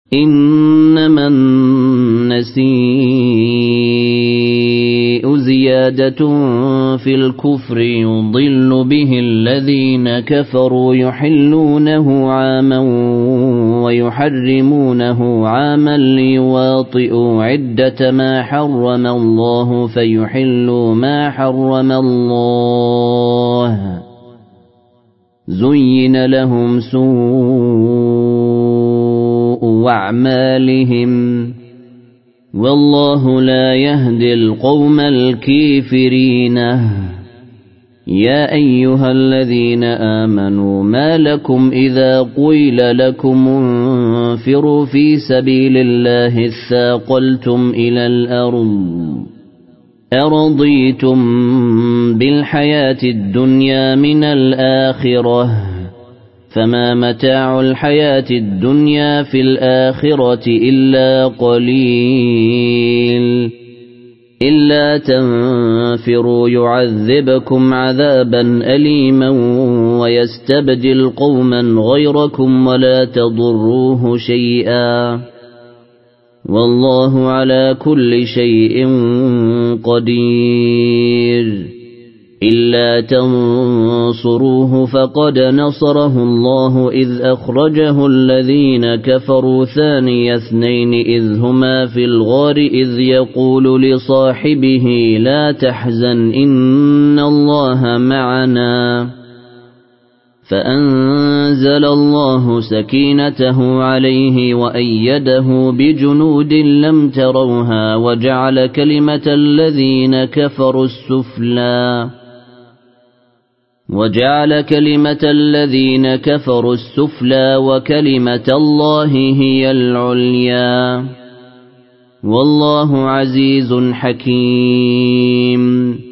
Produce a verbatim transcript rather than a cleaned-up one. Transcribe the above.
إنما النسيء زيادة في الكفر يضل به الذين كفروا يحلونه عاما ويحرمونه عاما ليواطئوا عدة ما حرم الله فيحلوا ما حرم الله زين لهم سوء أعمالهم والله لا يهدي القوم الكافرين. يا أيها الذين آمنوا ما لكم إذا قيل لكم انفروا في سبيل الله اثاقلتم إلى الأرض أرضيتم بالحياة الدنيا من الآخرة فما متاع الحياة الدنيا في الآخرة إلا قليل إلا تنفروا يعذبكم عذابا أليما ويستبدل قوما غيركم ولا تضروه شيئا والله على كل شيء قدير. إلا تنصروه فقد نصره الله إذ أخرجه الذين كفروا ثاني اثنين إذ هما في الغار إذ يقول لصاحبه لا تحزن إن الله معنا فأنزل الله سكينته عليه وأيده بجنود لم تروها وجعل كلمة الذين كفروا السفلى وجعل كلمة الذين كفروا السفلى وكلمة الله هي العليا والله عزيز حكيم.